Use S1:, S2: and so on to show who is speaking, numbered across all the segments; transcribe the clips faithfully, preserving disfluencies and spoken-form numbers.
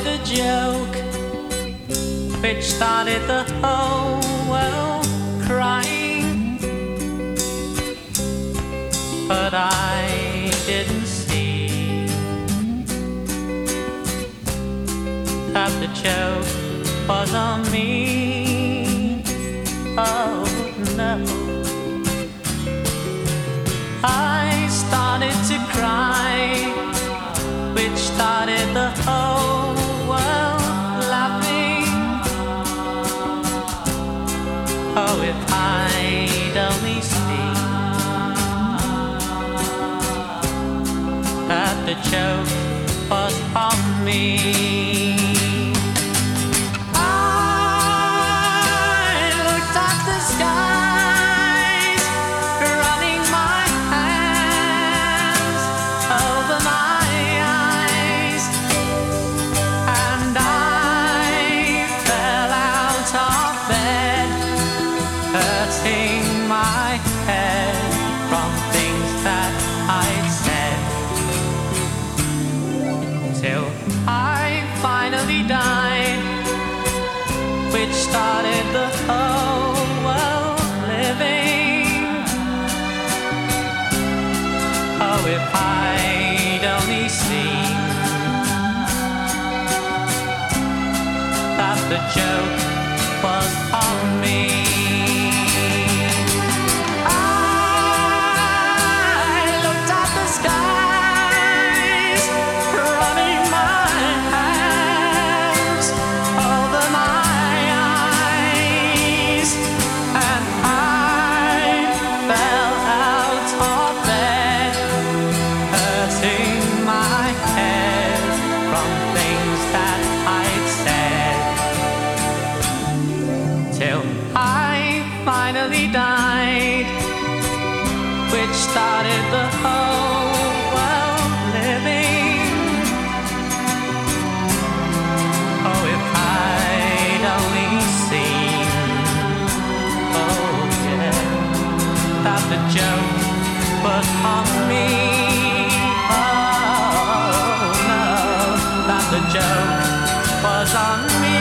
S1: a joke, which started the whole world crying. But I didn't see that the joke was on me. Oh no. I started to cry, which started the whole world laughing. Oh, if I'd only seen that the joke was on me. Started the whole world living. Oh, if I'd only seen that the joke was on me. Started the whole world living. Oh, if I'd only seen, oh yeah, that the joke was on me. Oh no, that the joke was on me.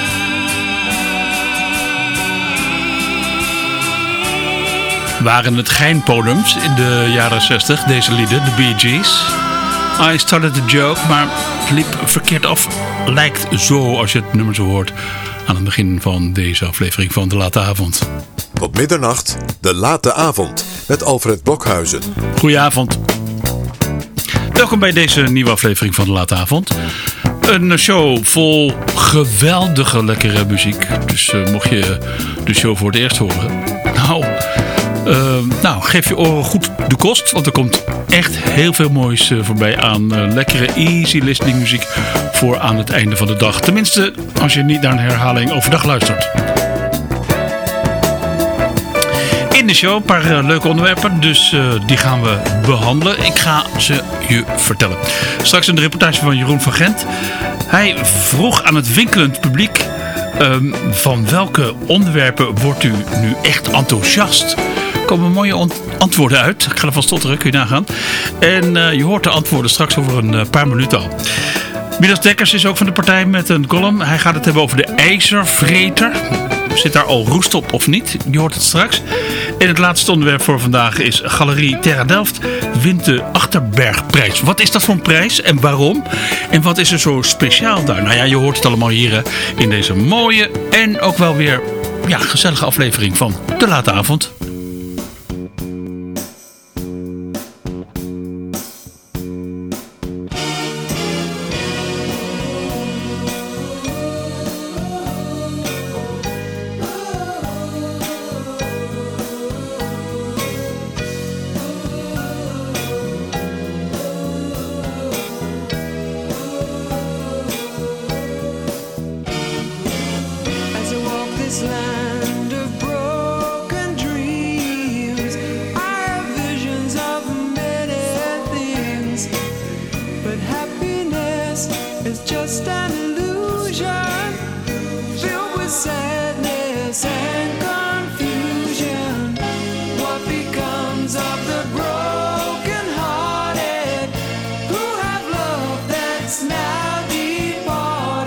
S2: Waren het geinpodems in de jaren zestig, deze lieden, de Bee Gees. I started a joke, maar het liep verkeerd af. Lijkt zo, als je het nummer zo hoort, aan het begin van deze aflevering van De Late Avond.
S3: Tot middernacht, De Late Avond, met Alfred Blokhuizen.
S2: Goedenavond. Welkom bij deze nieuwe aflevering van De Late Avond. Een show vol geweldige lekkere muziek. Dus uh, mocht je de show voor het eerst horen, nou... Uh, nou, geef je oren goed de kost, want er komt echt heel veel moois uh, voorbij aan uh, lekkere easy listening muziek voor aan het einde van de dag. Tenminste, als je niet naar een herhaling overdag luistert. In de show een paar uh, leuke onderwerpen, dus uh, die gaan we behandelen. Ik ga ze je vertellen. Straks een reportage van Jeroen van Gent. Hij vroeg aan het winkelend publiek, um, van welke onderwerpen wordt u nu echt enthousiast? Er komen mooie ont- antwoorden uit. Ik ga ervan stotteren, kun je nagaan. En uh, je hoort de antwoorden straks over een uh, paar minuten al. Midas Dekkers is ook van de partij met een column. Hij gaat het hebben over de ijzervreter. Zit daar al roest op of niet? Je hoort het straks. En het laatste onderwerp voor vandaag is Galerie Terra Delft wint de Achterbergprijs. Wat is dat voor een prijs en waarom? En wat is er zo speciaal daar? Nou ja, je hoort het allemaal hier hè, in deze mooie en ook wel weer ja, gezellige aflevering van De Late Avond.
S4: Now departed.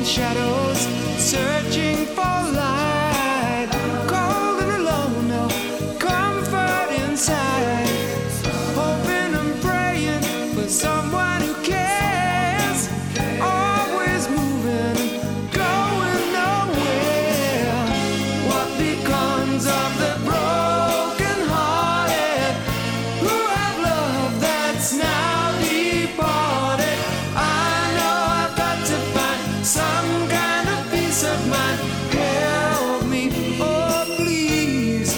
S4: shadows, searching for light, cold and alone, no comfort inside, hoping and praying for someone who cares, always moving, going nowhere. What becomes of the broken hearted who have love that's now departed? I know I've got to find some kind of peace of mind. Help me, oh please.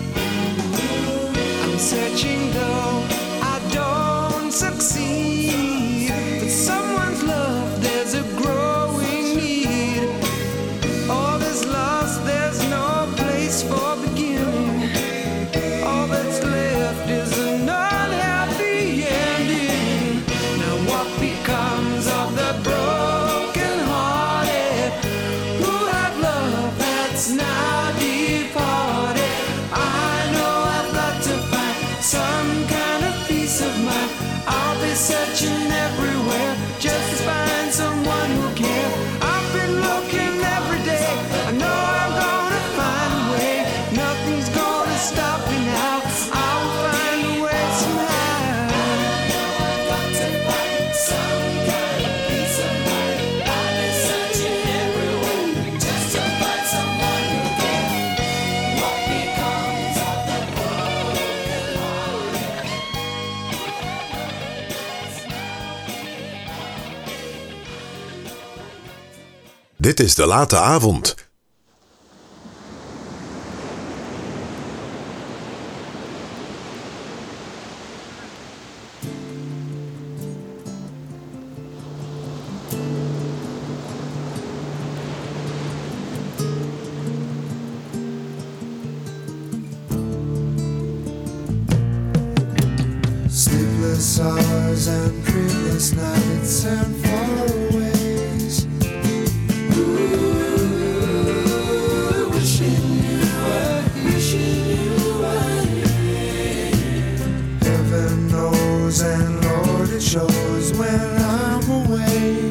S4: I'm searching though I don't succeed. For someone's love there's a growing need. All is lost, there's no place for beginning. All that's left is an unhappy ending. Now what becomes of the broken hearted who have love that's now departed? I know I've got to find some kind of peace of mind. I'll be searching everywhere just to find someone who cares. I've been looking every day. I know I'm gonna find a way. Nothing's gonna stop me now. I'll find a way somehow. I've got to find some kind of peace of mind. I've been searching everywhere just to find someone who cares. What becomes of the broken hearted?
S3: Dit is De Late Avond.
S4: Sleepless hours and dreamless nights and faraways. Ooh, wishing you were, wishing you were here. Heaven knows and Lord it shows when I'm away.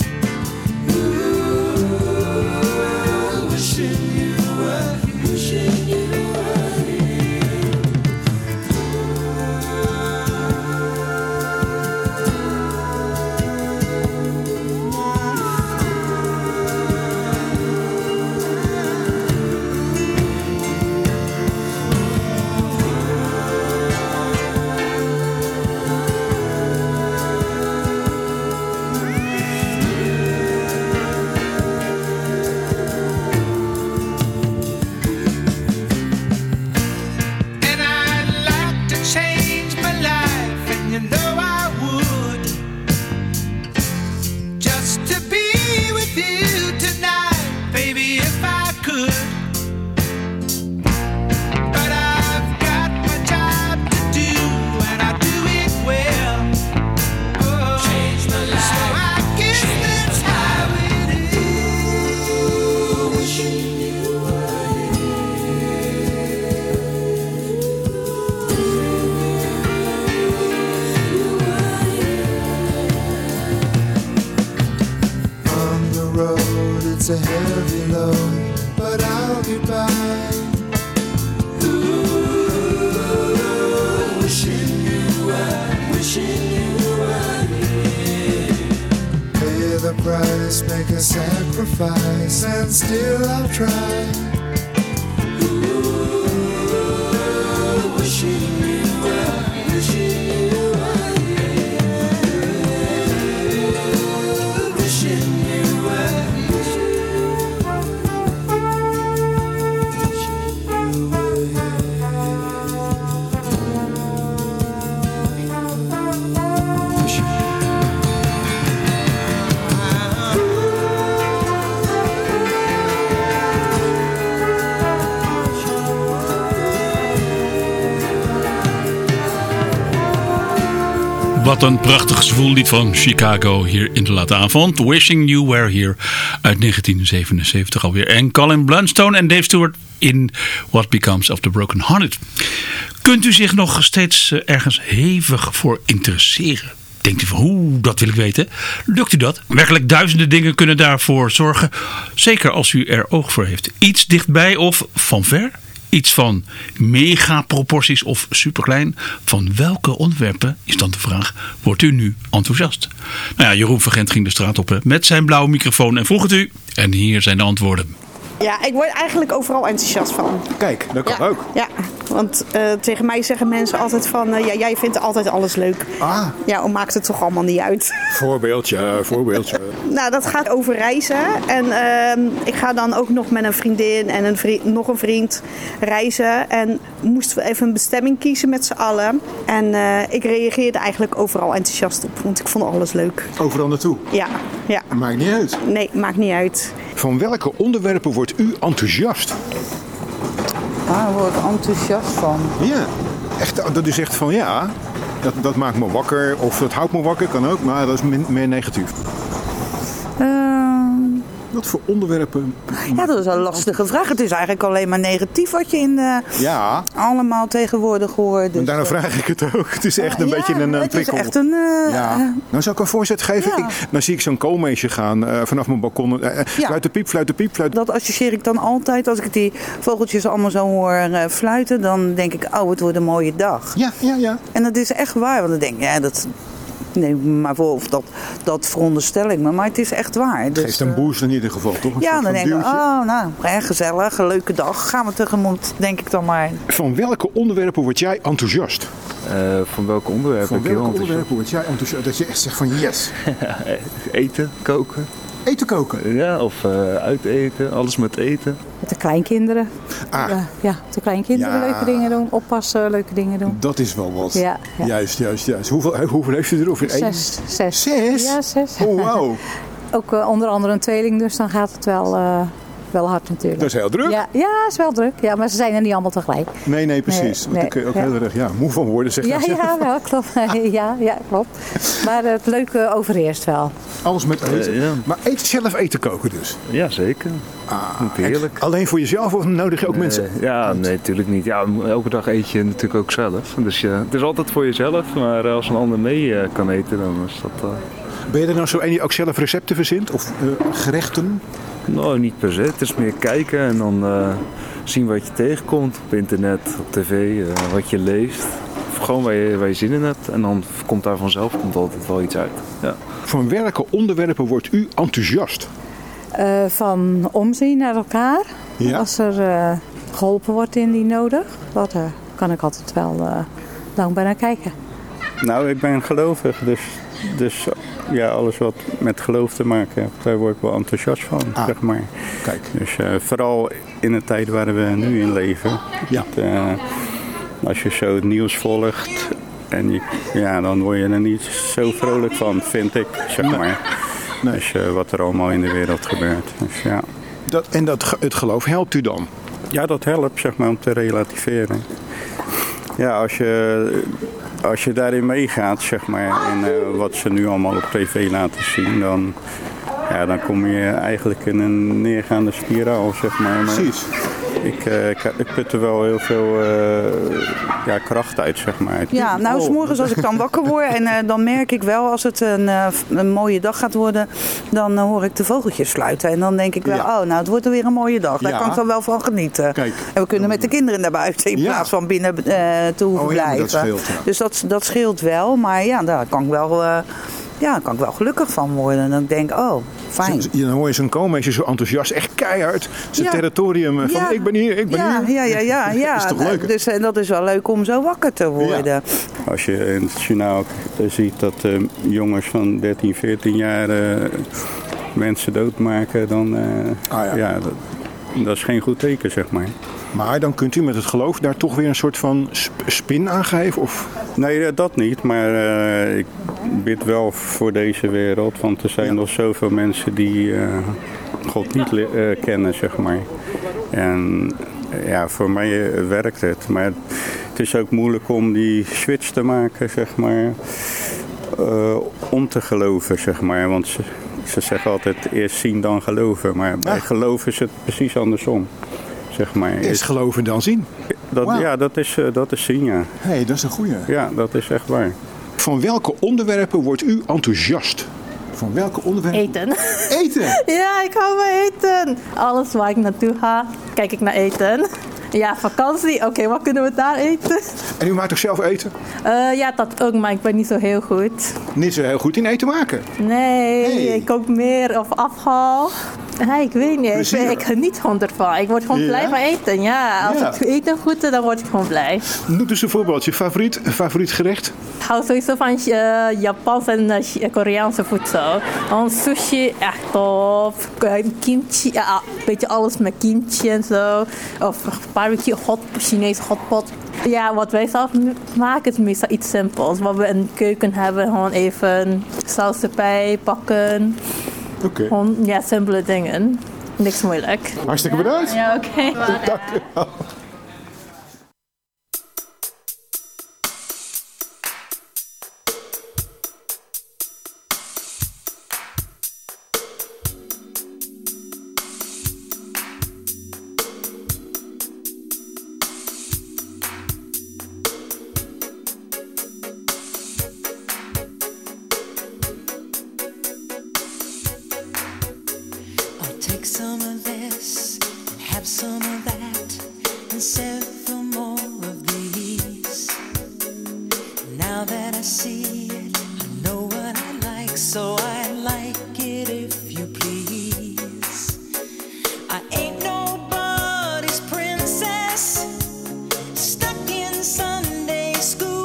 S4: Ooh, wishing you were, wishing you were here.
S5: And I'd like to change my life, and you know I would. Just to be with you tonight, baby, if I could. But I've got my job to do, and I do it well. Oh, change my life. So I guess that's how it is. Wishing you were
S4: On the road, it's a heavy load, but I'll be by. Ooh, wishing you were, wishing you were here. Pay the price, make a sacrifice, and still I'll try. Ooh, wishing you were, wishing you were here. Wishing you were, wishing you were
S2: Wat een prachtig zwoellied van Chicago hier in De Late Avond. Wishing You Were Here uit negentien zevenenzeventig alweer. En Colin Blunstone en Dave Stewart in What Becomes of the Broken Hearted. Kunt u zich nog steeds ergens hevig voor interesseren? Denkt u van, hoe, dat wil ik weten. Lukt u dat? Werkelijk duizenden dingen kunnen daarvoor zorgen. Zeker als u er oog voor heeft. Iets dichtbij of van ver. Iets van megaproporties of superklein. Van welke onderwerpen, is dan de vraag, wordt u nu enthousiast? Nou ja, Jeroen van Gent ging de straat op met zijn blauwe microfoon en vroeg het u. En hier zijn de antwoorden.
S6: Ja, ik word eigenlijk overal enthousiast van.
S7: Kijk, dat kan
S6: ja.
S7: ook.
S6: Ja, want uh, tegen mij zeggen mensen altijd van... Uh, ja, jij vindt altijd alles leuk.
S7: Ah.
S6: Ja, o, maakt het toch allemaal niet uit.
S7: Voorbeeldje, voorbeeldje.
S6: Nou, dat gaat over reizen. En uh, ik ga dan ook nog met een vriendin en een vriend, nog een vriend reizen. En moesten we even een bestemming kiezen met z'n allen. En uh, ik reageerde eigenlijk overal enthousiast op. Want ik vond alles leuk.
S7: Overal naartoe?
S6: Ja, ja.
S7: Maakt niet uit.
S6: Nee, maakt niet uit.
S7: Van welke onderwerpen wordt u enthousiast?
S8: Daar word ik enthousiast van.
S7: Ja, echt, dat is echt van ja, dat, dat maakt me wakker. Of dat houdt me wakker, kan ook, maar dat is min, meer negatief.
S8: Uh,
S7: Wat voor onderwerpen?
S8: ja, dat is een lastige vraag. Het is eigenlijk alleen maar negatief wat je in de,
S7: Ja.
S8: allemaal tegenwoordig hoort. Dus,
S7: En daarom vraag ik het ook. Het is echt een
S8: ja,
S7: beetje een, een
S8: het
S7: prikkel.
S8: is echt een... Uh,
S7: Ja. Nou, zou ik een voorzet geven?
S8: Ja.
S7: Ik, dan zie ik zo'n koolmeesje gaan uh, vanaf mijn balkon. Uh,
S8: Ja.
S7: Fluit de piep, fluit de piep, fluit.
S8: Dat associeer ik dan altijd. Als ik die vogeltjes allemaal zo hoor uh, fluiten, dan denk ik, oh, het wordt een mooie dag.
S7: Ja, ja, ja.
S8: En dat is echt waar. Want dan denk ik, ja, dat... Nee, maar voor, of dat, dat veronderstel ik me. Maar het is echt waar.
S7: Het
S8: Dus,
S7: geeft een boost in ieder geval, toch? Een
S8: ja,
S7: soort
S8: dan
S7: van
S8: denk ik,
S7: duwtje.
S8: oh, nou, erg gezellig, een leuke dag. Gaan we tegemoet, denk ik dan maar.
S7: Van welke onderwerpen word jij enthousiast?
S9: Uh, van welke onderwerpen?
S7: Van
S9: Ik heel
S7: welke
S9: enthousiast.
S7: onderwerpen word jij enthousiast? Dat je echt zegt van yes.
S9: Eten, koken.
S7: Eten koken.
S9: Ja, of uh, uiteten, alles met eten.
S10: Met de kleinkinderen.
S7: Ah,
S10: Ja, ja, met de kleinkinderen
S7: Ja.
S10: leuke dingen doen. Oppassen, leuke dingen doen.
S7: dat is wel wat.
S10: Ja, ja.
S7: Juist, juist, juist. Hoeveel, hoeveel heeft u er? Of één?
S10: Zes. Zes.
S7: Zes?
S10: Ja, zes.
S7: Oh, wauw.
S10: Ook uh, onder andere een tweeling, dus dan gaat het wel, uh, wel hard natuurlijk.
S7: Dat is heel druk.
S10: Ja, ja, is wel druk. Ja, maar ze zijn er niet allemaal tegelijk.
S7: Nee, nee, precies.
S10: Nee,
S7: Want
S10: nee,
S7: daar kun je ook
S10: ja.
S7: heel erg ja, moe van worden, zeg
S10: Ja,
S7: maar.
S10: ja, wel, klopt. ja, ja, klopt. Maar het leuke overheerst wel.
S7: Alles met eten.
S9: Uh, ja.
S7: Maar eet zelf eten koken dus?
S9: Ja, zeker.
S7: Ah,
S9: heerlijk.
S7: en alleen voor jezelf of nodig je ook
S9: Uh,
S7: mensen?
S9: ja, nee, natuurlijk niet. Ja, elke dag eet je natuurlijk ook zelf. Dus uh, het is altijd voor jezelf. Maar uh, als een ander mee uh, kan eten, dan is dat... Uh...
S7: Ben je er nou zo een die ook zelf recepten verzint? Of uh, gerechten?
S9: Nou, niet per se. Het is meer kijken en dan uh, zien wat je tegenkomt op internet, op tv, uh, wat je leest. Of gewoon waar je, waar je zin in hebt. En dan komt daar vanzelf komt altijd wel iets uit. Ja.
S7: Van welke onderwerpen wordt u enthousiast?
S10: Uh, van omzien naar elkaar.
S7: Ja.
S10: Als er uh, geholpen wordt in die nodig. Dat uh, kan ik altijd wel uh, dankbaar naar kijken.
S11: Nou, ik ben gelovig, dus, dus ja, alles wat met geloof te maken heeft, daar word ik wel enthousiast van,
S7: Ah,
S11: zeg maar.
S7: Kijk.
S11: Dus uh, vooral in de tijd waar we nu in leven.
S7: Ja.
S11: Dat, uh, als je zo het nieuws volgt, en je, ja, dan word je er niet zo vrolijk van, vind ik, zeg
S7: Nee.
S11: maar.
S7: Nee.
S11: Dus uh, wat er allemaal in de wereld gebeurt. Dus, ja.
S7: Dat, en dat, ge- het geloof helpt u dan?
S11: Ja, dat helpt, zeg maar, om te relativeren. Ja, als je, als je daarin meegaat, zeg maar, in uh, wat ze nu allemaal op tv laten zien, dan, ja, dan kom je eigenlijk in een neergaande spiraal, zeg maar. Maar
S7: Precies.
S11: Ik, uh, ik, ik put er wel heel veel uh, ja, kracht uit, zeg maar.
S8: Ja, nou, 's morgens als ik dan wakker word en uh, dan merk ik wel als het een, uh, een mooie dag gaat worden, dan uh, hoor ik de vogeltjes fluiten. En dan denk ik wel,
S7: Ja.
S8: oh, nou, het wordt er weer een mooie dag. Daar
S7: Ja.
S8: kan ik dan wel van genieten.
S7: Kijk.
S8: En we kunnen met de kinderen naar buiten in
S7: Ja.
S8: plaats van binnen uh, te hoeven
S7: Oh ja, maar
S8: blijven.
S7: dat scheelt, ja.
S8: Dus dat, dat scheelt wel, maar ja, daar kan ik wel... Uh, Ja, daar kan ik wel gelukkig van worden. En dan denk ik, oh, fijn.
S7: Z- Dan hoor je zo'n koolmeesje zo enthousiast, echt keihard. Zijn
S8: Ja.
S7: territorium uh, van
S8: Ja.
S7: ik ben hier, ik ben
S8: ja,
S7: hier.
S8: ja, ja, ja, ja.
S7: Dat is toch leuk?
S8: Dus en dat is wel leuk om zo wakker te worden.
S11: Als je in het journaal ziet dat uh, jongens van dertien, veertien jaar uh, mensen doodmaken, dan uh,
S7: Ah, ja.
S11: ja, dat, dat is geen goed teken, zeg maar.
S7: Maar dan kunt u met het geloof daar toch weer een soort van sp- spin aan geven? Of?
S11: Nee, dat niet. Maar uh, ik bid wel voor deze wereld. Want er zijn
S7: Ja.
S11: nog zoveel mensen die uh, God niet le- uh, kennen, zeg maar. En ja, voor mij uh, werkt het. Maar het is ook moeilijk om die switch te maken, zeg maar. Uh, om te geloven, zeg maar. Want ze, ze zeggen altijd eerst zien dan geloven. Maar bij
S7: Ah.
S11: geloof is het precies andersom. Zeg maar.
S7: Eerst geloven dan zien.
S11: Dat,
S7: Wauw.
S11: Ja, dat is, uh, dat is zien, ja.
S7: Hé, hey, dat is een goeie.
S11: Ja, dat is echt waar.
S7: Van welke onderwerpen wordt u enthousiast? Van welke onderwerpen?
S12: Eten.
S7: Eten?
S12: Ja, ik hou van eten. Alles waar ik naartoe ga, kijk ik naar eten. Ja, vakantie. Oké, okay, wat kunnen we daar eten?
S7: En u maakt toch zelf eten?
S12: Uh, ja, dat ook, maar ik ben niet zo heel goed.
S7: Niet zo heel goed in eten maken?
S12: Nee,
S7: hey.
S12: ik kook meer of afhaal. Nee, ik weet niet. Ik, ben, ik geniet gewoon ervan. Ik word gewoon ja? blij van eten. Ja, als ja. ik eten goed doe, dan word ik gewoon blij.
S7: Noem dus een voorbeeldje. Favoriet, favoriet gerecht?
S12: Ik hou sowieso van uh, Japans en uh, Koreaanse voedsel. Want sushi, echt top. Kimchi, ja, een beetje alles met kimchi en zo. Of barbecue, hot, Chinese hotpot. Ja, wat wij zelf maken is meestal iets simpels. Wat we in de keuken hebben, gewoon even saus erbij pakken.
S7: Oké. Okay.
S12: Gewoon, ja, simpele dingen. Niks moeilijk.
S7: Hartstikke bedankt.
S12: Ja, oké. Okay.
S7: Dank u wel.
S13: Take some of this and have some of that and several more of these. Now that I see it, I know what I like, so I like it if you please. I ain't nobody's princess, stuck in Sunday school.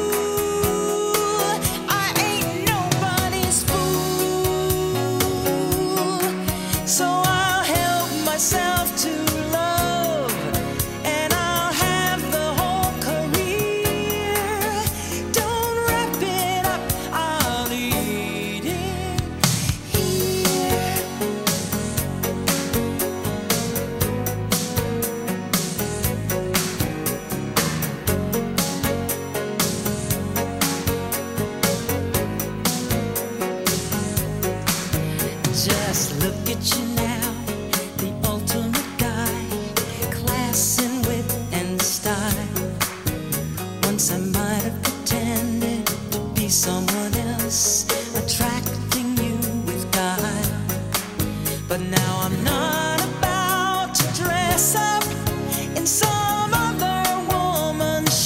S13: I ain't nobody's fool, so I'll help myself to love, and I'll have the whole career. Don't wrap it up, I'll eat it here. Just look at you now, the ultimate guy, class and wit and style. Once I might have pretended to be someone else, attracting you with guile. But now I'm not about to dress up in some other woman's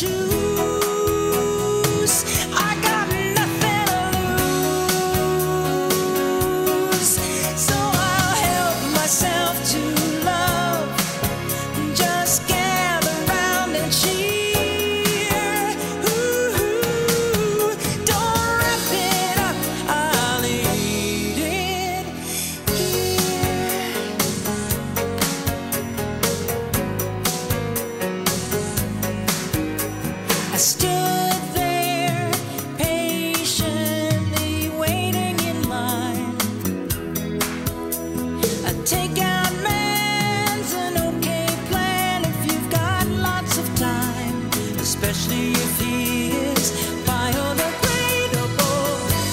S13: shoes. I got nothing to lose, so I'll help myself to love. Just gather round and cheer. Ooh, don't wrap it up, I'll eat it here. I stood there patiently waiting in line. A takeout man's an okay plan if you've got lots of time, especially if he is biodegradable.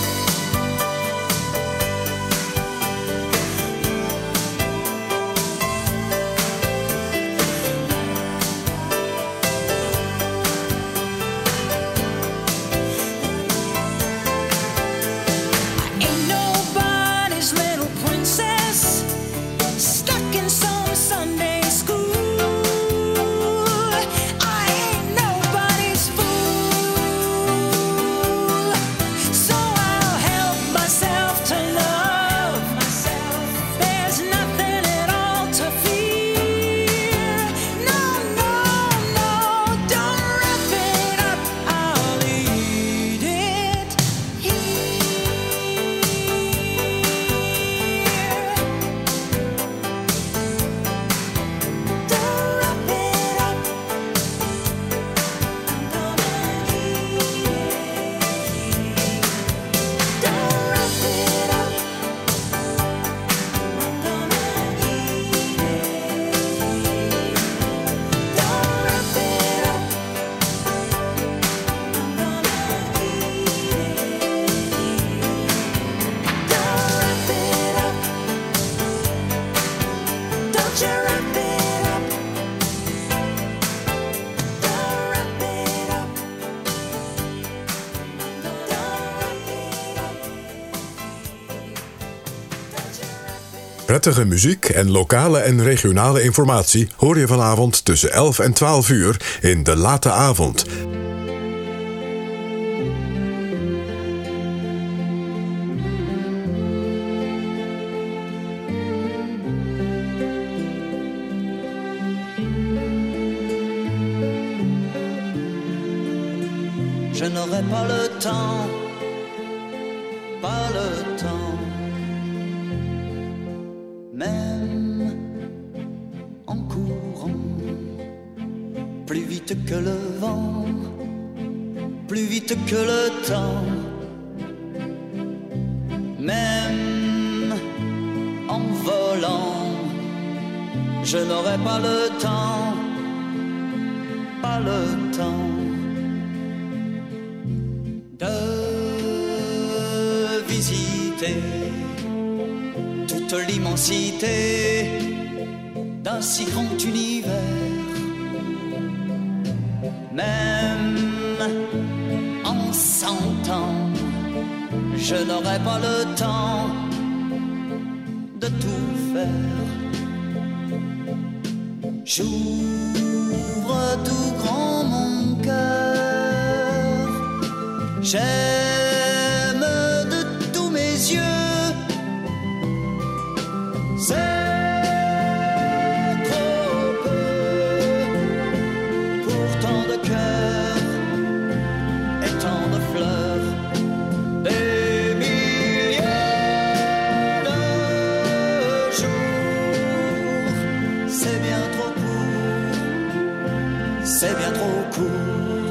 S13: Ain't nobody's little princess, stuck in some Sunday school. I ain't nobody's fool, so I'll help myself to love. There's nothing at all to fear. No, no, no, don't wrap it up, I'll eat it here. Don't wrap it up, I'm gonna eat it. Don't wrap it up, I'm gonna eat it. Don't wrap it up, I'm gonna eat it. Don't wrap it up, don't you wrap it up. Don't wrap it up, don't
S3: Prettige muziek en lokale en regionale informatie hoor je vanavond tussen elf en twaalf uur in De Late Avond.
S13: Je n'aurai pas le temps, pas le temps, même en courant, plus vite que le vent, plus vite que le temps, même en volant, je n'aurai pas le temps, pas le temps de visiter toute l'immensité d'un si grand univers. Même en cent ans, je n'aurai pas le temps de tout faire. J'ouvre tout grand mon cœur, j'aime de tous mes yeux. C'est trop peu pour tant de cœurs et tant de fleurs, des milliers de jours. C'est bien trop court, c'est bien trop court.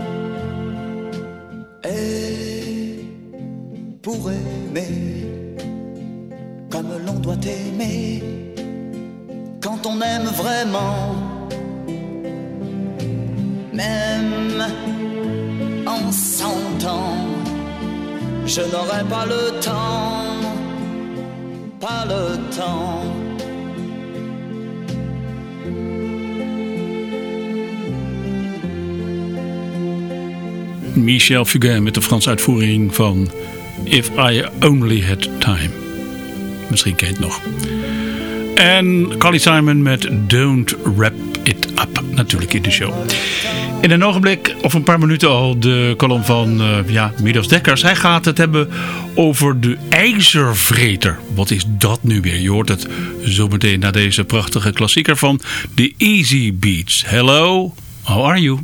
S13: Et pour aimer comme l'on doit aimer, quand on aime vraiment, même en cent ans, je n'aurai pas le temps, pas le temps.
S2: Michel Fugain met de Franse uitvoering van If I Only Had Time. Misschien ken je het nog. En Carly Simon met Don't Wrap It Up. Natuurlijk in de show. In een ogenblik, of een paar minuten al, de column van uh, ja, Midas Dekkers. Hij gaat het hebben over de ijzervreter. Wat is dat nu weer? Je hoort het zo meteen na deze prachtige klassieker van The Easy Beats. Hello, how are you?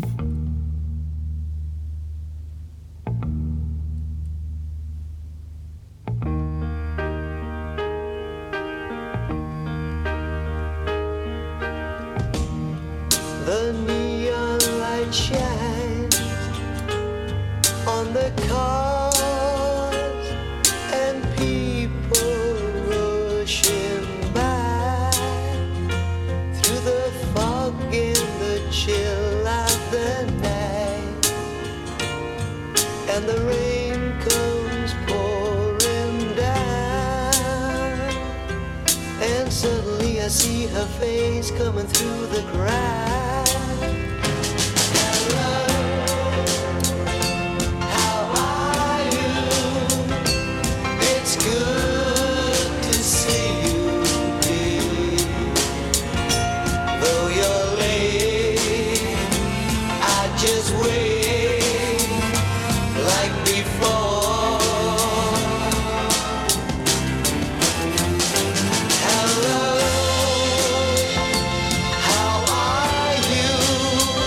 S4: The neon light shines on the cars and people rushing by through the fog and the chill of the night, and the rain comes pouring down, and suddenly I see her face coming through the crowd.
S13: Hello, how are you?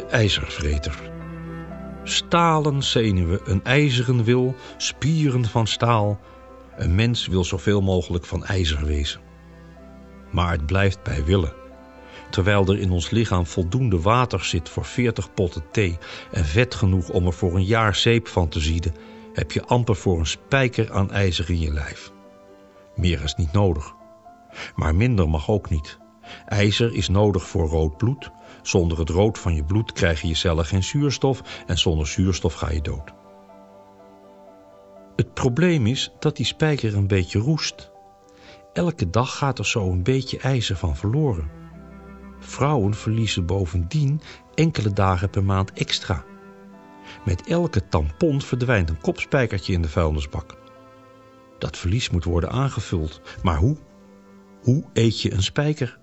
S14: ijzervreter. Stalen zenuwen, een ijzeren wil, spieren van staal. Een mens wil zoveel mogelijk van ijzer wezen. Maar het blijft bij willen. Terwijl er in ons lichaam voldoende water zit voor veertig potten thee en vet genoeg om er voor een jaar zeep van te zieden, heb je amper voor een spijker aan ijzer in je lijf. Meer is niet nodig. Maar minder mag ook niet. IJzer is nodig voor rood bloed. Zonder het rood van je bloed krijgen je cellen geen zuurstof en zonder zuurstof ga je dood. Het probleem is dat die spijker een beetje roest. Elke dag gaat er zo een beetje ijzer van verloren. Vrouwen verliezen bovendien enkele dagen per maand extra. Met elke tampon verdwijnt een kopspijkertje in de vuilnisbak. Dat verlies moet worden aangevuld. Maar hoe? Hoe eet je een spijker?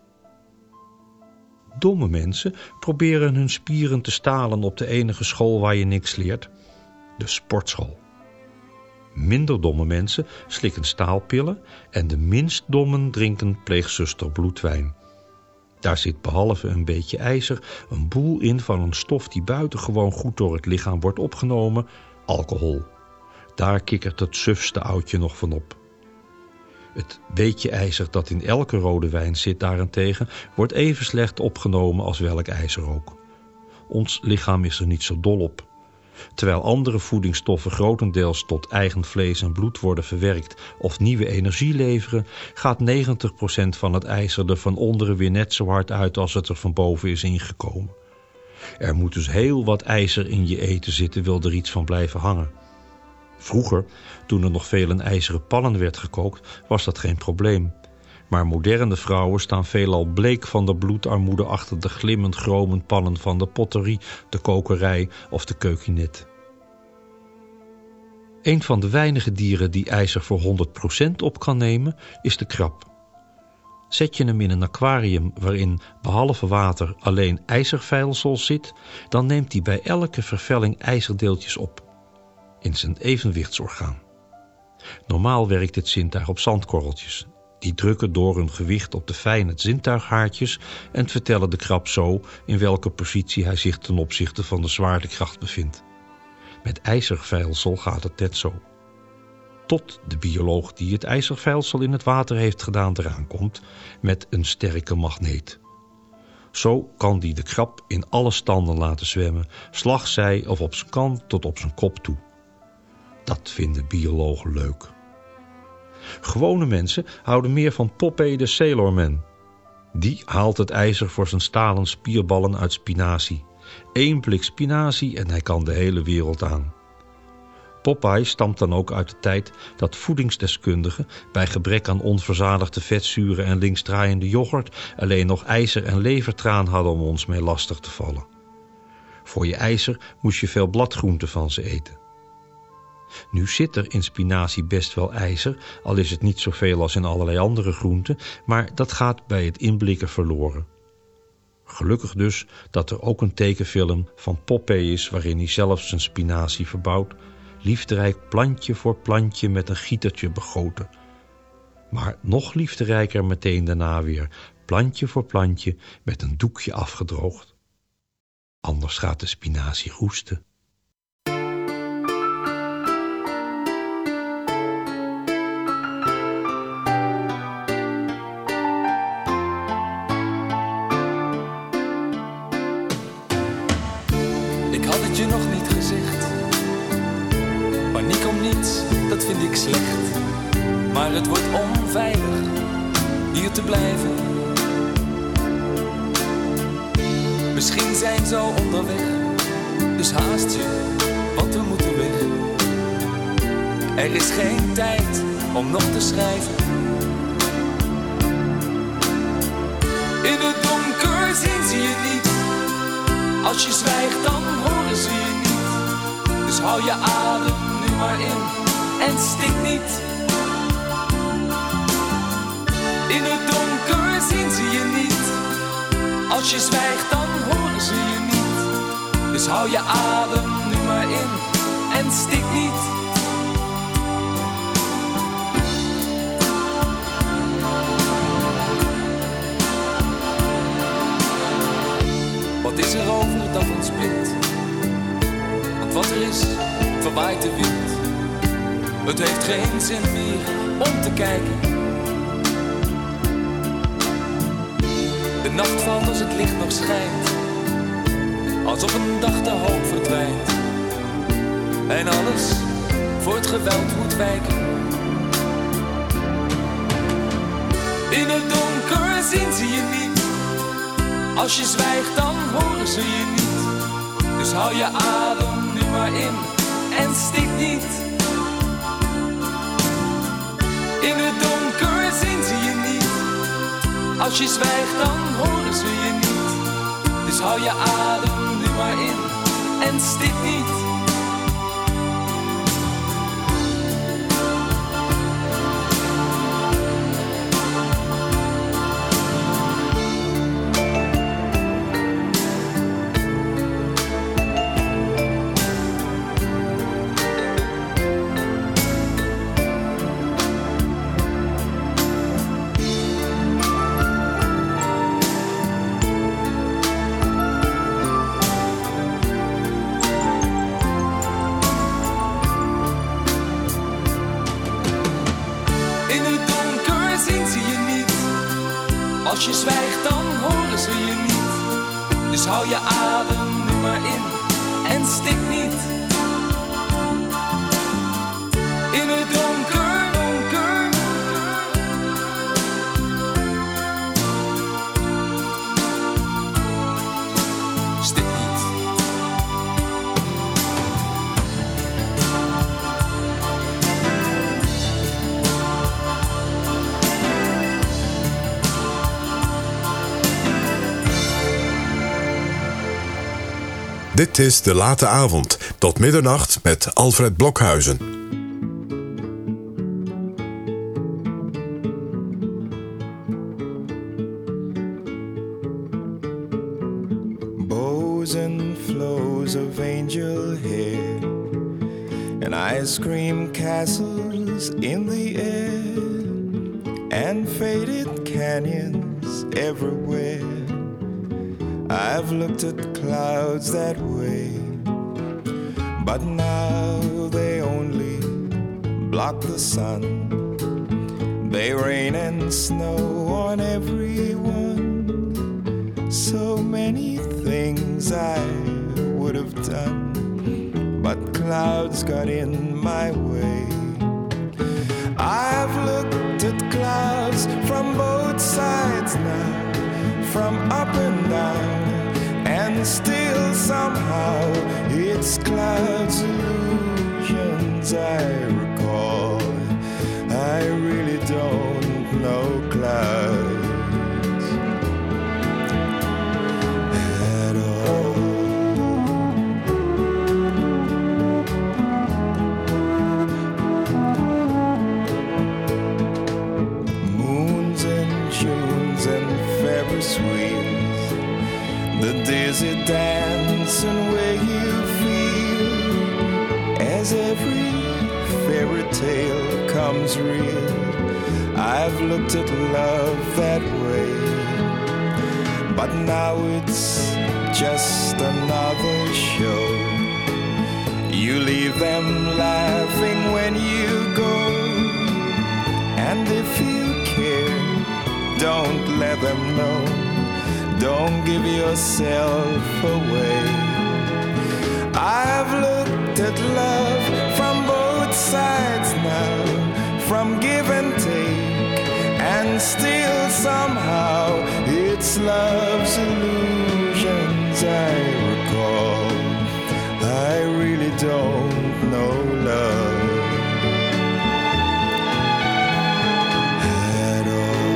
S14: Domme mensen proberen hun spieren te stalen op de enige school waar je niks leert, de sportschool. Minder domme mensen slikken staalpillen en de minst dommen drinken pleegzuster bloedwijn. Daar zit behalve een beetje ijzer een boel in van een stof die buitengewoon goed door het lichaam wordt opgenomen, alcohol. Daar kikkert het sufste oudje nog van op. Het beetje ijzer dat in elke rode wijn zit daarentegen wordt even slecht opgenomen als welk ijzer ook. Ons lichaam is er niet zo dol op. Terwijl andere voedingsstoffen grotendeels tot eigen vlees en bloed worden verwerkt of nieuwe energie leveren, gaat negentig procent van het ijzer er van onderen weer net zo hard uit als het er van boven is ingekomen. Er moet dus heel wat ijzer in je eten zitten, wil er iets van blijven hangen. Vroeger, toen er nog veel in ijzeren pannen werd gekookt, was dat geen probleem. Maar moderne vrouwen staan veelal bleek van de bloedarmoede achter de glimmend chromend pannen van de potterie, de kokerij of de keukinet. Een van de weinige dieren die ijzer voor honderd procent op kan nemen, is de krab. Zet je hem in een aquarium waarin behalve water alleen ijzervijlsel zit, dan neemt hij bij elke vervelling ijzerdeeltjes op. In zijn evenwichtsorgaan. Normaal werkt dit zintuig op zandkorreltjes. Die drukken door hun gewicht op de fijne zintuighaartjes en vertellen de krab zo in welke positie hij zich ten opzichte van de zwaartekracht bevindt. Met ijzervijlsel gaat het net zo. Tot de bioloog die het ijzervijlsel in het water heeft gedaan eraan komt met een sterke magneet. Zo kan die de krab in alle standen laten zwemmen, slagzij of op zijn kant tot op zijn kop toe. Dat vinden biologen leuk. Gewone mensen houden meer van Popeye de Sailorman. Die haalt het ijzer voor zijn stalen spierballen uit spinazie. Eén blik spinazie en hij kan de hele wereld aan. Popeye stamt dan ook uit de tijd dat voedingsdeskundigen bij gebrek aan onverzadigde vetzuren en linksdraaiende yoghurt alleen nog ijzer en levertraan hadden om ons mee lastig te vallen. Voor je ijzer moest je veel bladgroenten van ze eten. Nu zit er in spinazie best wel ijzer, al is het niet zoveel als in allerlei andere groenten, maar dat gaat bij het inblikken verloren. Gelukkig dus dat er ook een tekenfilm van Popeye is waarin hij zelf zijn spinazie verbouwt, liefderijk plantje voor plantje met een gietertje begoten. Maar nog liefderijker meteen daarna weer, plantje voor plantje met een doekje afgedroogd. Anders gaat de spinazie roesten.
S15: Ik had het je nog niet gezegd. Paniek om niets, dat vind ik slecht. Maar het wordt onveilig hier te blijven. Misschien zijn ze al onderweg, dus haast je, want we moeten weg. Er is geen tijd om nog te schrijven. In het donker zien ze je niet. Als je zwijgt dan horen ze je niet. Dus hou je adem nu maar in en stik niet. In het donker zien ze je niet. Als je zwijgt dan horen ze je niet. Dus hou je adem nu maar in en stik niet. Wat is er over dat ons bindt. Want wat er is, verwaait de wind. Het heeft geen zin meer om te kijken. De nacht valt als het licht nog schijnt, als op een dag de hoop verdwijnt. En alles voor het geweld moet wijken. In het donker zien ze je niet. Als je zwijgt dan horen ze je niet. Dus hou je adem nu maar in en stik niet. In het donker zien ze je niet. Als je zwijgt dan horen ze je niet. Dus hou je adem nu maar in en stik niet. Als je zwijgt dan horen ze je niet. Dus hou je adem nu maar in en stik niet. In het donker, donker. Stik niet.
S3: Dit is De Late Avond, tot middernacht met Alfred Blokhuizen.
S16: Bows and flows of angel hair and ice cream castles in the air and faded canyons everywhere. I've looked at clouds that way, but now they only block the sun. They rain and snow on everyone. So many things I would have done, but clouds got in my way. I've looked at clouds from both sides now, from up and down, and still somehow it's clouds illusions I recall. I really don't know clouds at all. Moons and Junes and Ferris wheels, the dizzy dance and way you feel as every fairy tale comes real. I've looked at love that way, but now it's just another show. You leave them laughing when you go, and if you care, don't let them know. Don't give yourself away. I've looked at love from both sides now, from give and take, and still somehow it's love's illusions I recall. I really don't know love at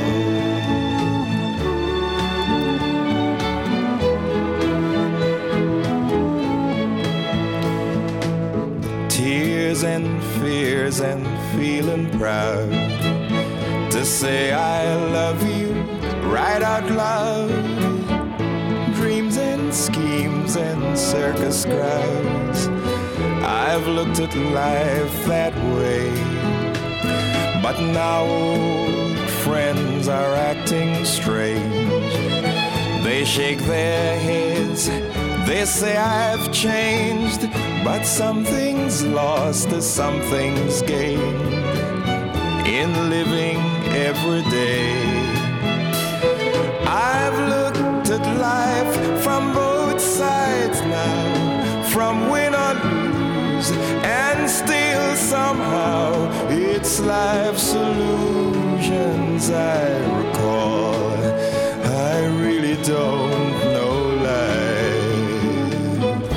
S16: all. Tears and fears and feeling proud to say I love you right out loud. Dreams and schemes and circus crowds, I've looked at life that way, but now old friends are acting strange. They shake their heads, They say I've changed, but something's lost as something's gained in living every day. I've looked at life from both sides now, from win or lose, and still somehow it's life's illusions I recall. I really don't know life.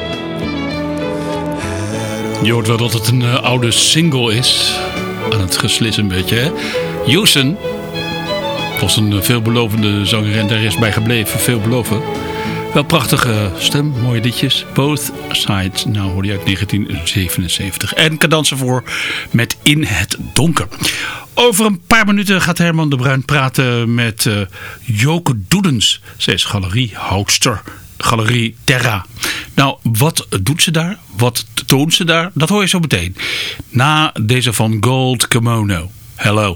S2: Je hoort wel dat het een uh, oude single is. Aan het geslis een beetje, hè? Houston was een uh, veelbelovende zanger en daar is bij gebleven. Veelbelovend. Wel prachtige stem, mooie liedjes. Both Sides, nou hoorde je uit negentien zevenenzeventig. En Cadans voor met In het Donker. Over een paar minuten gaat Herman de Bruin praten met uh, Joke Doedens. Zij is galeriehoudster. Galerie Terra. Nou, wat doet ze daar? Wat toont ze daar? Dat hoor je zo meteen. Na deze van Gold Kimono. Hello.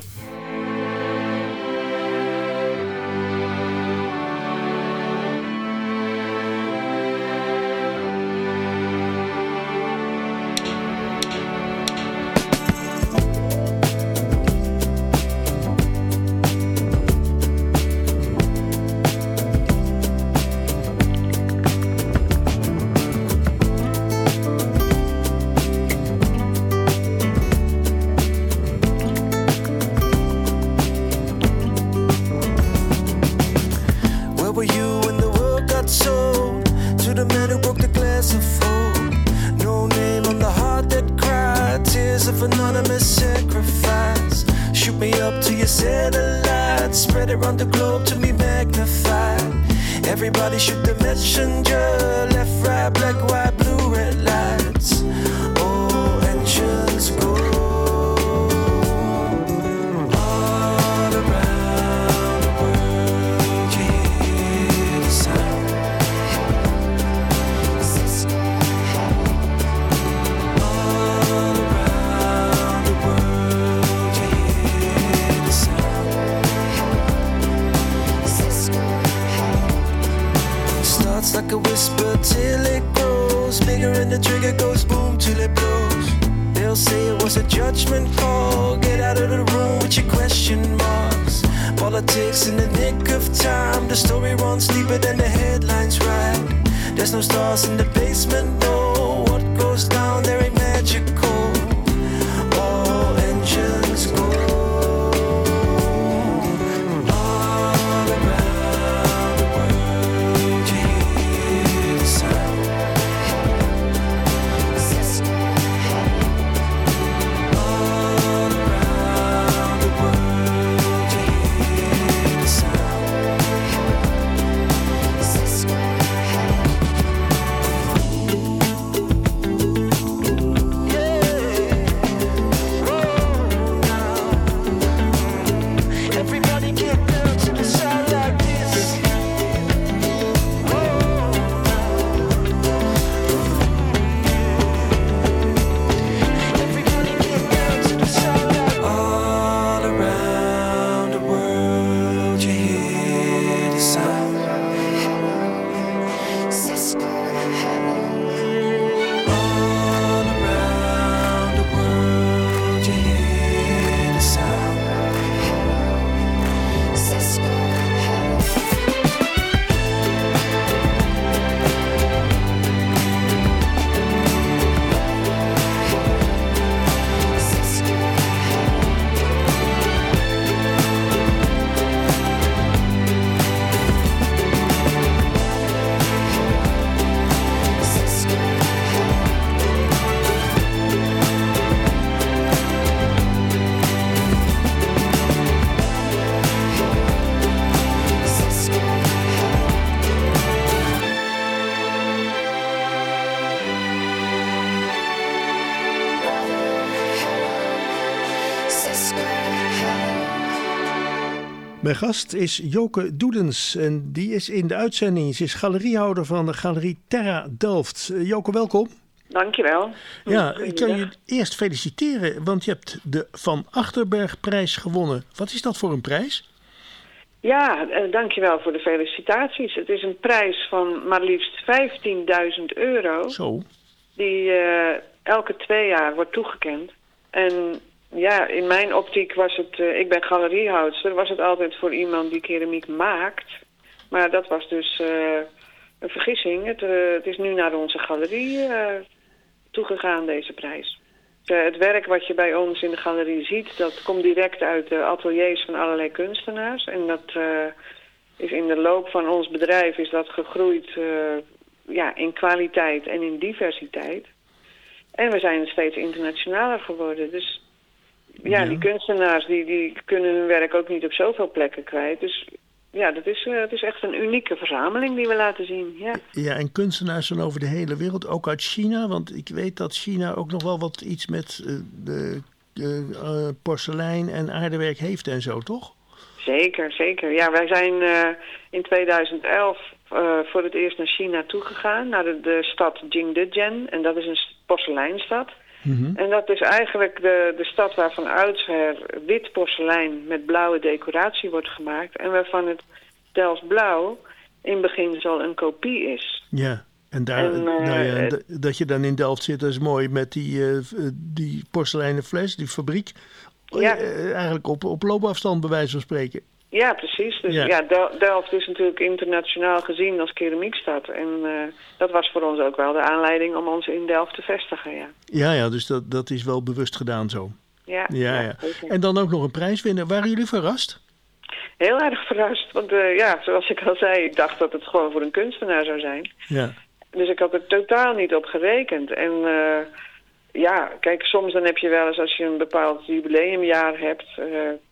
S17: Mijn gast is Joke Doedens en die is in de uitzending. Ze is galeriehouder van de Galerie Terra Delft. Uh, Joke, welkom.
S18: Dankjewel.
S17: Ja, ik kan je eerst feliciteren, want je hebt de Van Achterbergprijs gewonnen. Wat is dat voor een prijs?
S18: Ja, uh, dankjewel voor de felicitaties. Het is een prijs van maar liefst vijftienduizend euro.
S17: Zo.
S18: Die uh, elke twee jaar wordt toegekend. En ja, in mijn optiek was het... Uh, ik ben galeriehoudster, was het altijd voor iemand die keramiek maakt. Maar dat was dus uh, een vergissing. Het, uh, het is nu naar onze galerie uh, toegegaan, deze prijs. Uh, het werk wat je bij ons in de galerie ziet, dat komt direct uit de ateliers van allerlei kunstenaars. En dat uh, is in de loop van ons bedrijf is dat gegroeid uh, ja, in kwaliteit en in diversiteit. En we zijn steeds internationaler geworden. Dus ja,
S17: Ja.
S18: die kunstenaars die, die kunnen hun werk ook niet op zoveel plekken kwijt. Dus ja, dat is, uh, het is echt een unieke verzameling die we laten zien. Ja.
S17: Ja, en kunstenaars van over de hele wereld, ook uit China. Want ik weet dat China ook nog wel wat iets met uh, de uh, uh, porselein en aardewerk heeft en zo, toch?
S18: Zeker, zeker. Ja, wij zijn uh, in tweeduizend elf uh, voor het eerst naar China toegegaan, naar de, de stad Jingdezhen. En dat is een porseleinstad.
S17: Mm-hmm.
S18: En dat is eigenlijk de, de stad waar van oudsher wit porselein met blauwe decoratie wordt gemaakt. En waarvan het Delfts blauw in beginsel een kopie is.
S17: Ja, en, daar,
S18: En, uh,
S17: nou ja,
S18: het-
S17: d- dat je dan in Delft zit, dat is mooi met die, uh, v- uh, die porseleinen fles, die fabriek.
S18: Ja.
S17: Uh, eigenlijk op, op loopafstand bij wijze van spreken.
S18: Ja, precies. Dus
S17: Ja.
S18: ja, Del- Delft is natuurlijk internationaal gezien als keramiekstad. En uh, dat was voor ons ook wel de aanleiding om ons in Delft te vestigen, ja.
S17: Ja, ja, dus dat, dat is wel bewust gedaan zo.
S18: Ja,
S17: Ja,
S18: ja,
S17: ja.
S18: zeker.
S17: En dan ook nog een prijs winnen. Waren jullie verrast?
S18: Heel erg verrast. Want uh, ja, zoals ik al zei, ik dacht dat het gewoon voor een kunstenaar zou zijn.
S17: Ja.
S18: Dus ik had er totaal niet op gerekend. En uh, ja, kijk, soms dan heb je wel eens als je een bepaald jubileumjaar hebt, uh,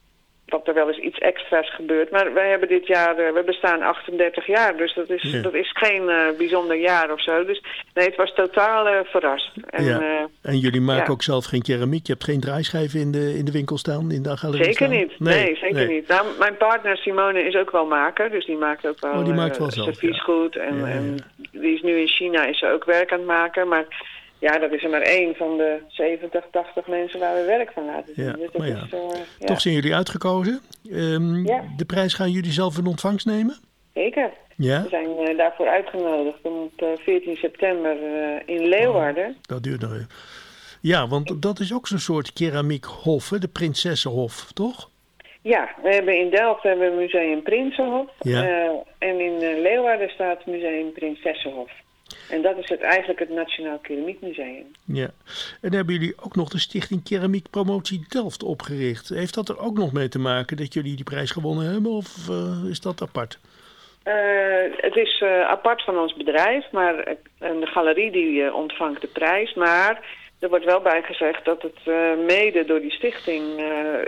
S18: dat er wel eens iets extra's gebeurt. Maar wij hebben dit jaar, uh, we bestaan achtendertig jaar, dus dat is,
S17: Ja.
S18: dat is geen uh, bijzonder jaar of zo. Dus nee, het was totaal uh, verrast. En,
S17: ja.
S18: uh,
S17: En jullie maken
S18: ja.
S17: ook zelf geen keramiek. Je hebt geen draaischijf in de, in de winkel staan, in de galerie
S18: Zeker
S17: staan?
S18: niet. Nee, zeker
S17: nee.
S18: niet. Nou, mijn partner Simone is ook wel maker, dus die maakt ook wel,
S17: Oh, die maakt
S18: uh,
S17: wel zelf,
S18: serviesgoed. En,
S17: Ja, ja.
S18: en die is nu in China, is ze ook werk aan het maken. Maar ja, dat is er maar één van de zeventig, tachtig mensen waar we werk van laten zien.
S17: Ja,
S18: Dus dat
S17: maar ja.
S18: is, uh, ja.
S17: Toch zijn jullie uitgekozen. Ehm,
S18: Ja.
S17: De prijs gaan jullie zelf in ontvangst nemen?
S18: Zeker.
S17: Ja?
S18: We zijn uh, daarvoor uitgenodigd op uh, veertien september uh, in Leeuwarden.
S17: Dat duurt nog even. Ja, want dat is ook zo'n soort keramiekhof, hè? De Prinsessenhof, toch?
S18: Ja, we hebben in Delft hebben we Museum Prinsenhof.
S17: Ja.
S18: Uh, en in uh, Leeuwarden staat Museum Prinsessenhof. En dat is het, eigenlijk het Nationaal Keramiekmuseum.
S17: Ja. En hebben jullie ook nog de Stichting Keramiek Promotie Delft opgericht. Heeft dat er ook nog mee te maken dat jullie die prijs gewonnen hebben? Of uh, is dat apart?
S18: Uh, het is uh, apart van ons bedrijf, maar uh, en de galerie die uh, ontvangt de prijs. Maar er wordt wel bij gezegd dat het uh, mede door die stichting uh,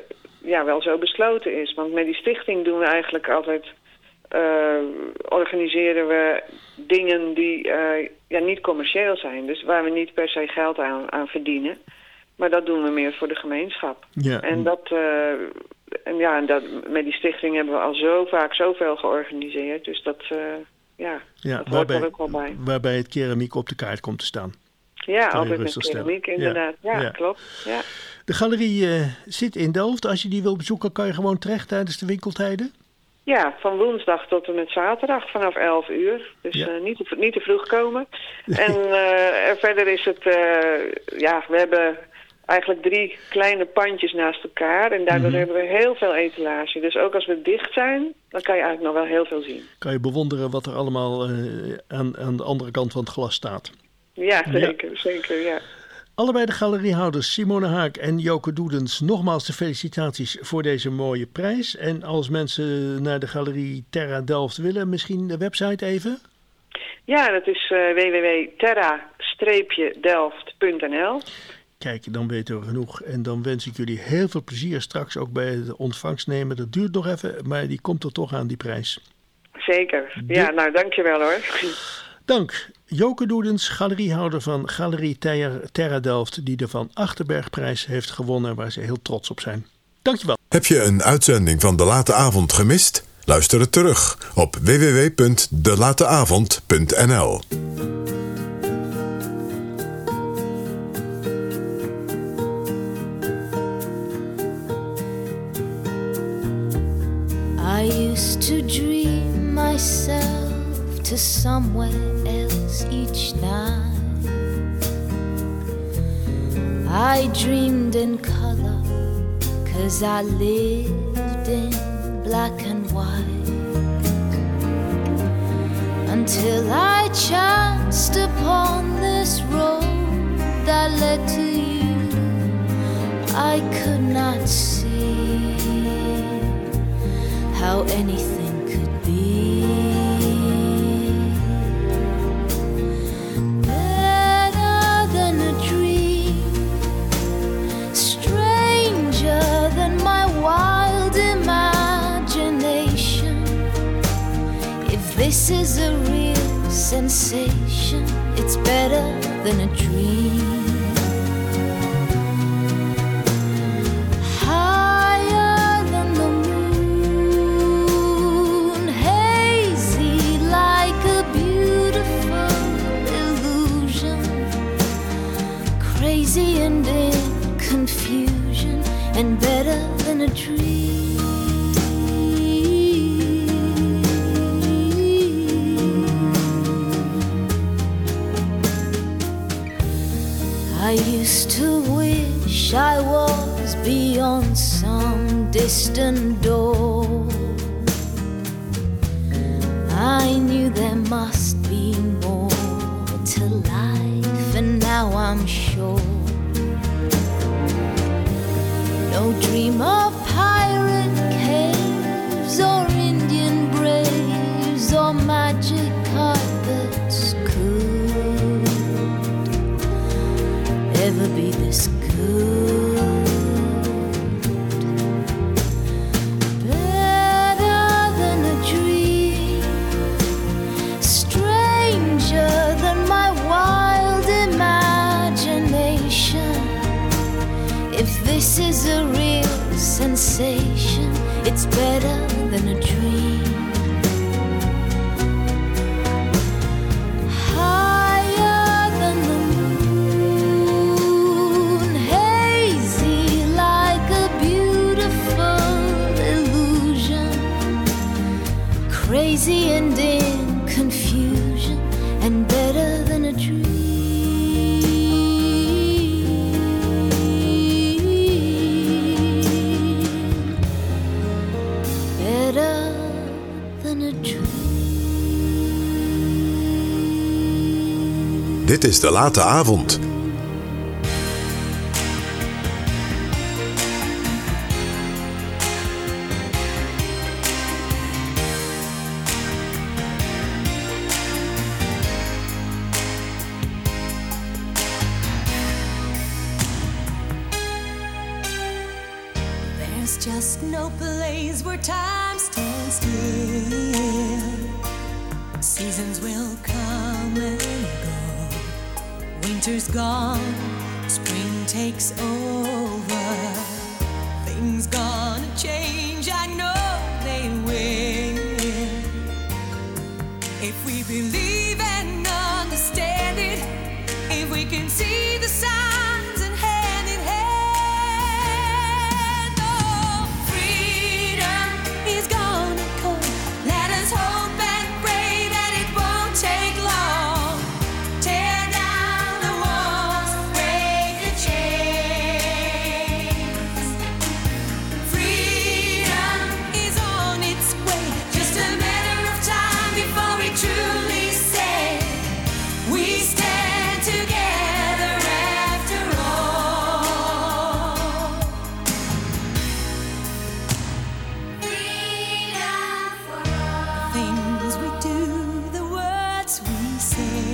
S18: ja, wel zo besloten is. Want met die stichting doen we eigenlijk altijd... Uh, organiseren we dingen die uh, ja, niet commercieel zijn. Dus waar we niet per se geld aan, aan verdienen. Maar dat doen we meer voor de gemeenschap.
S17: Ja.
S18: En, dat, uh, en ja, en dat, met die stichting hebben we al zo vaak zoveel georganiseerd. Dus dat, uh, ja,
S17: Ja,
S18: dat hoort
S17: waarbij,
S18: er ook wel bij.
S17: waarbij het keramiek op de kaart komt te staan.
S18: Ja,
S17: Kan je
S18: altijd met
S17: rustig stellen.
S18: keramiek inderdaad. Ja,
S17: Ja.
S18: ja,
S17: Ja.
S18: klopt. Ja.
S17: De galerie uh, zit in Delft. Als je die wil bezoeken, kan je gewoon terecht tijdens de winkeltijden.
S18: Ja, van woensdag tot en met zaterdag vanaf elf uur. Dus
S17: Ja.
S18: uh, niet, te, niet te vroeg komen. En uh, en verder is het... Uh, ja, we hebben eigenlijk drie kleine pandjes naast elkaar. En daardoor
S17: Mhm.
S18: hebben we heel veel etalage. Dus ook als we dicht zijn, dan kan je eigenlijk nog wel heel veel zien.
S17: Kan je bewonderen wat er allemaal uh, aan, aan de andere kant van het glas staat.
S18: Ja, zeker, zeker, ja.
S17: Allebei de galeriehouders Simone Haak en Joke Doedens, nogmaals de felicitaties voor deze mooie prijs. En als mensen naar de galerie Terra Delft willen, misschien de website even?
S18: Ja, dat is uh, w w w punt terra delft punt n l.
S17: Kijk, dan weten we genoeg. En dan wens ik jullie heel veel plezier straks ook bij de ontvangst nemen. Dat duurt nog even, maar die komt er toch aan, die prijs.
S18: Zeker. Ja, nou dankjewel hoor.
S17: Dank. Joke Doedens, galeriehouder van Galerie Terra, Terra Delft, die de Van Achterbergprijs heeft gewonnen, waar ze heel trots op zijn. Dankjewel.
S3: Heb je een uitzending van De Late Avond gemist? Luister het terug op w w w punt de late avond punt n l.
S19: I used to dream myself to somewhere else each night. I dreamed in color, 'cause I lived in black and white. Until I chanced upon this road that led to you, I could not see how anything could be better than a dream, stranger than my wild imagination. If this is a real sensation, it's better than a dream. Crazy and in confusion, and better than a dream. I used to wish I was beyond some distant door. I knew there must be more to life, and now I'm sure. No dream of pirate caves or Indian braves or magic carpets could ever be this good. Better than a dream, stranger than my wild imagination. If this is a real sensation, it's better than a dream. Higher than the moon, hazy like a beautiful illusion, crazy and in confusion, and better than a dream.
S3: Dit is De Late Avond.
S20: There's just no place where time stands still. Seasons will come and go. Winter's gone, spring takes over. Things gonna change, I know they will. If we believe and understand it, if we can see the signs and hand in hand, oh, freedom is gonna come. Let us hope and pray that it won't take long. Tear down the walls, break the chains. Freedom is on its way, just a matter of time before we truly say we stand together after all. Freedom for all. The things we do, the words we say.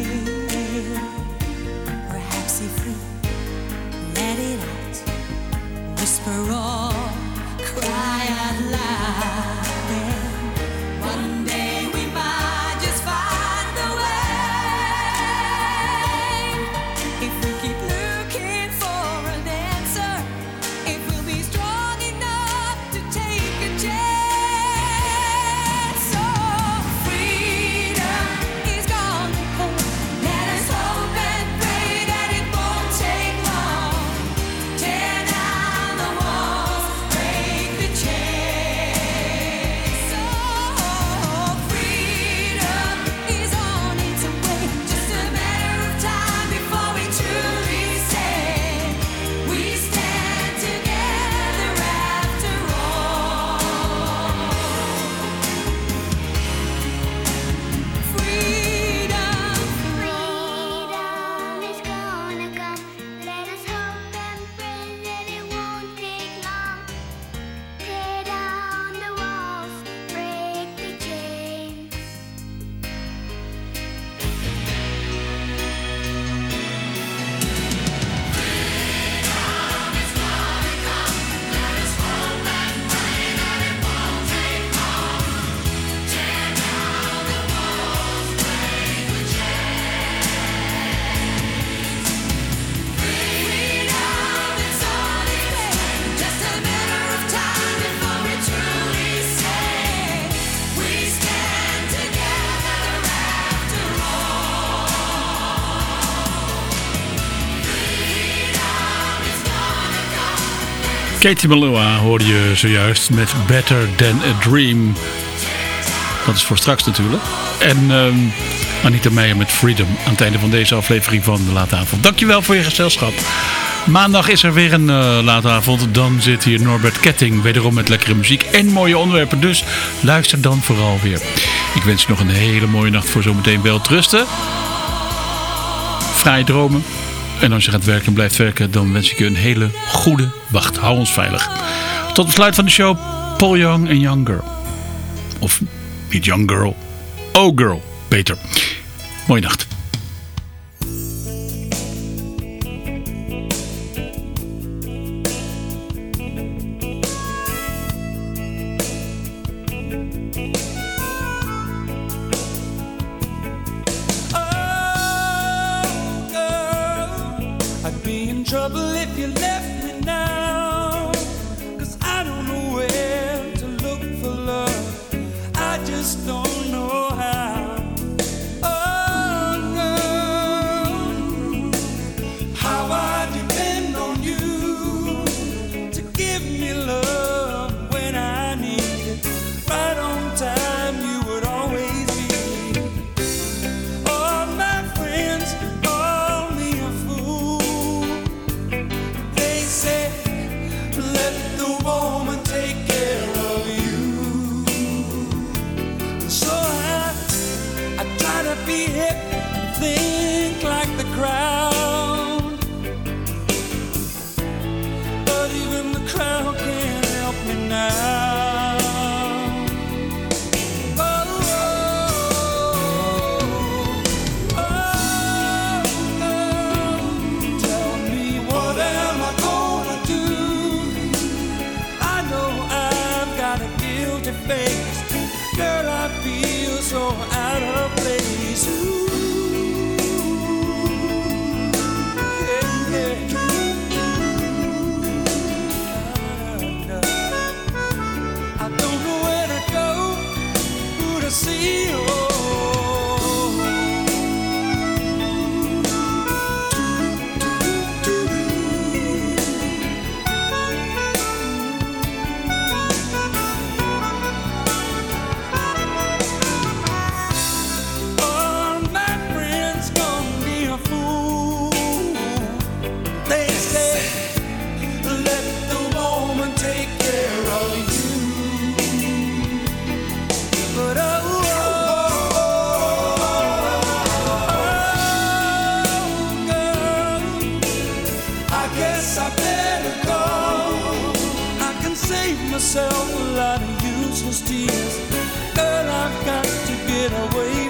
S20: Perhaps if we let it out, whisper or cry out loud, then one day we might just find the way. If we keep looking for an answer, if we'll be strong enough to take a chance. So freedom is gonna come. Let us hope and pray that it won't take long. Tear down the walls, break the chains.
S2: Katie Melua hoorde je zojuist met Better Than a Dream. Dat is voor straks natuurlijk. En um, Anita Meijer met Freedom aan het einde van deze aflevering van De Late Avond. Dankjewel voor je gezelschap. Maandag is er weer een uh, Late Avond. Dan zit hier Norbert Ketting wederom met lekkere muziek en mooie onderwerpen. Dus luister dan vooral weer. Ik wens je nog een hele mooie nacht voor zometeen wel rusten. Fraaie dromen. En als je gaat werken en blijft werken, dan wens ik je een hele goede wacht. Hou ons veilig. Tot besluit van de show, Paul Young en Young Girl. Of niet Young Girl, Oh Girl, beter. Mooie nacht.
S15: Trouble if you left me now, 'cause I don't know where to look for love. I just don't know how. Oh girl, how I depend on you to give me love when I need it. Right on time, you would always be. All my friends call me a fool. They say, let the woman take care of you. So I, I try to be hip and think like the crowd. But even the crowd can't help me now. Oh, oh, oh, girl, tell me what am I gonna do? I know I've got a guilty face. Girl, I feel so out of place. Ooh, yeah, yeah. I don't know where to go, who to see. Oh. All my friends call me a fool. They say, let the woman take care of you. But oh, oh, oh, girl, I guess I better go. I can save myself a lot of useless tears. Girl, I've got to get away